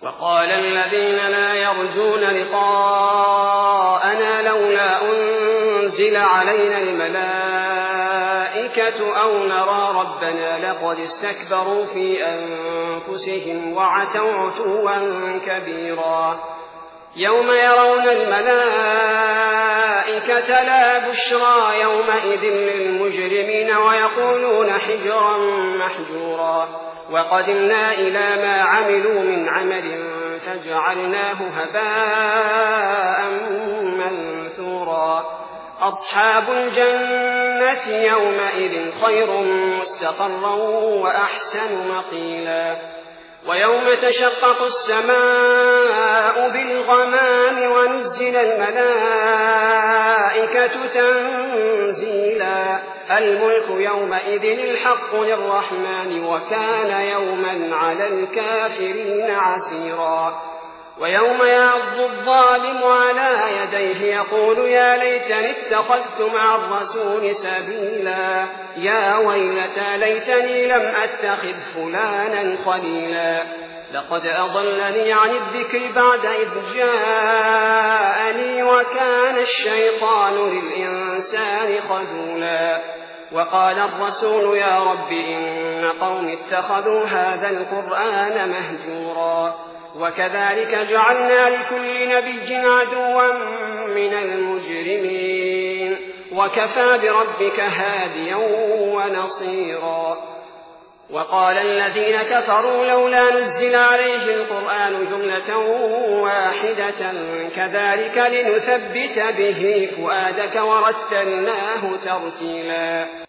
وقال الذين لا يرجون لقاءنا لولا أنزل علينا الملائكة أو نرى ربنا لقد استكبروا في أنفسهم وعتوا عتوا كبيرا يوم يرون الملائكة لا بشرى يومئذ للمجرمين ويقولون حجرا محجورا وقدمنا إلى ما عملوا من عمل فجعلناه هباء منثورا أصحاب الجنة يومئذ خير مستقرا وأحسن مقيلا ويوم تشقق السماء بالغمام ونزل الملائكة تنزيلا الملك يومئذ الحق للرحمن وكان يوما على الكافرين عسيرا ويوم يعض الظالم على يديه يقول يا ليتني اتخذت مع الرسول سبيلا يا ويلتى ليتني لم أتخذ فلانا خليلا لقد أضلني عن الذكر بعد إذ جاءني وكان الشيطان للإنسان خذولا وقال الرسول يا رب إن قوم اتخذوا هذا القرآن مهجورا وكذلك جعلنا لكل نبي عدوا من المجرمين وكفى بربك هاديا ونصيرا وقال الذين كفروا لولا نزل عليه القرآن جملة واحدة كذلك لنثبت به فؤادك ورتلناه ترتيلا